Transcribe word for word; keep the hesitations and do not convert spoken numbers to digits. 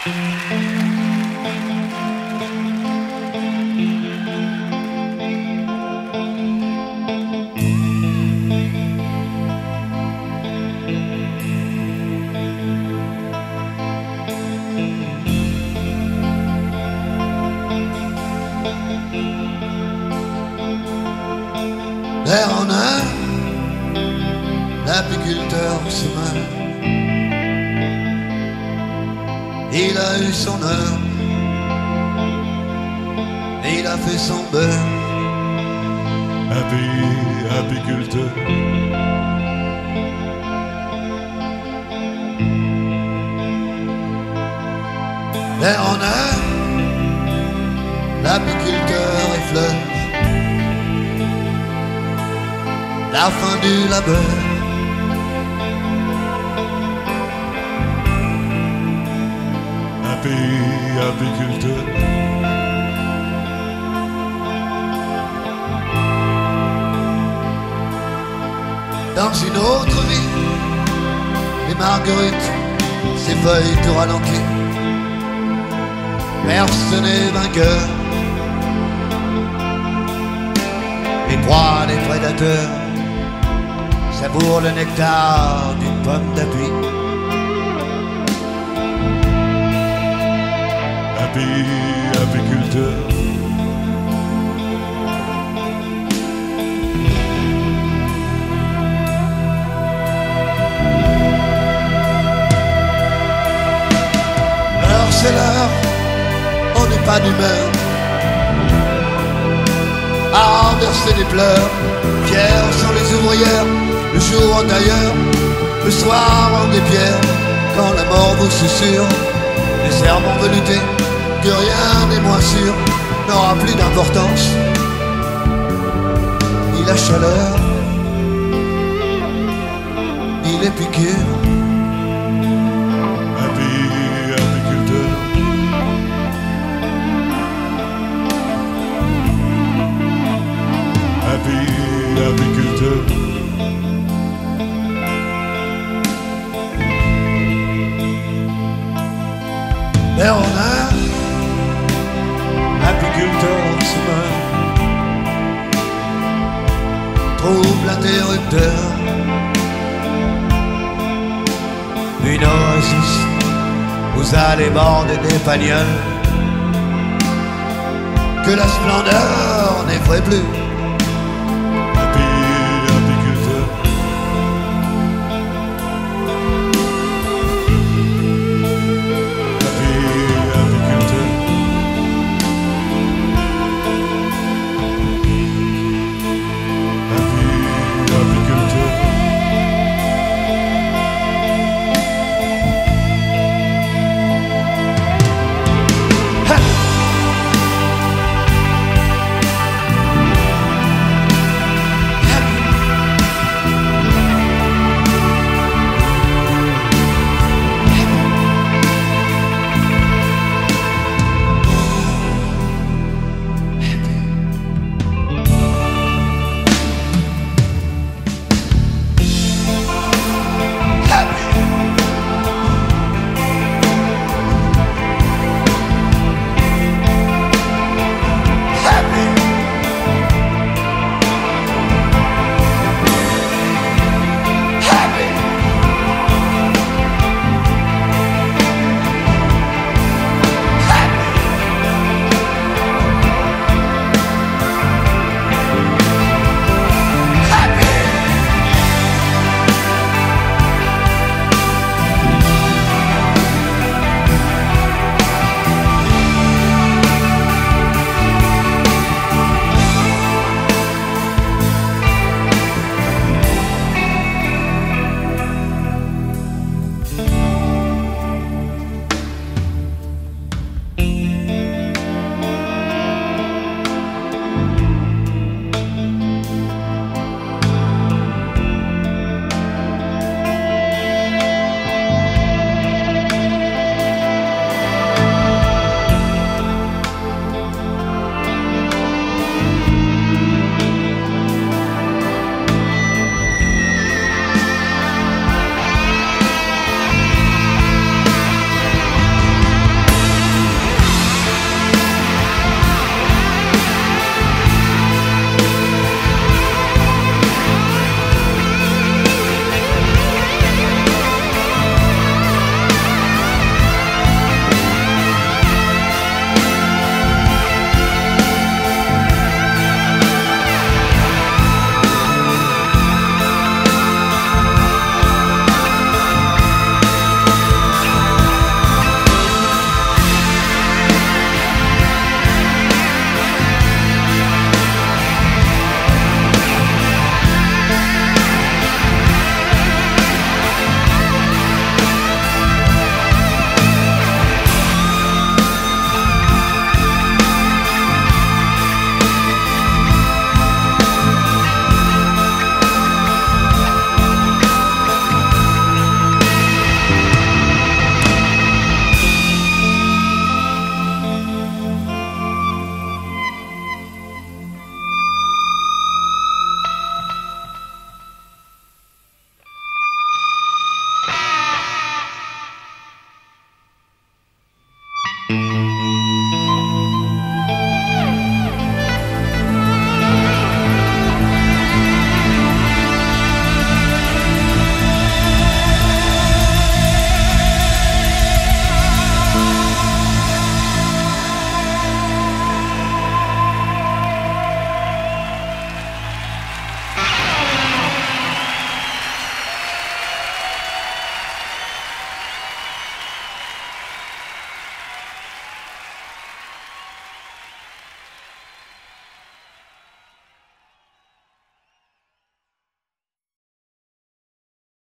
L'air en un, l'apiculteur se meurt. Il a eu son heure, et il a fait son beurre. Api, apiculteur. L'air en un, l'apiculteur effleure la fin du labeur. Api, apiculteur. Dans une autre vie, les marguerites, ses feuilles tout ralenties, personne n'est vainqueur. Les proies des prédateurs savourent le nectar d'une pomme d'appui. Api, apiculteur. L'heure c'est l'heure, on n'est pas d'humeur à verser des pleurs. Pierres sont les ouvrières, le jour en tailleur, le soir en des pierres. Quand la mort vous susurre, les serments veloutés, que rien n'est moins sûr, n'aura plus d'importance, ni la chaleur, ni les piqûres. Api, apiculteur. Api, apiculteur. L'air en un, apiculteur se meurt, trouble interrupteur, une oasis aux allées bordées d'épagnols, que la splendeur n'effraie plus.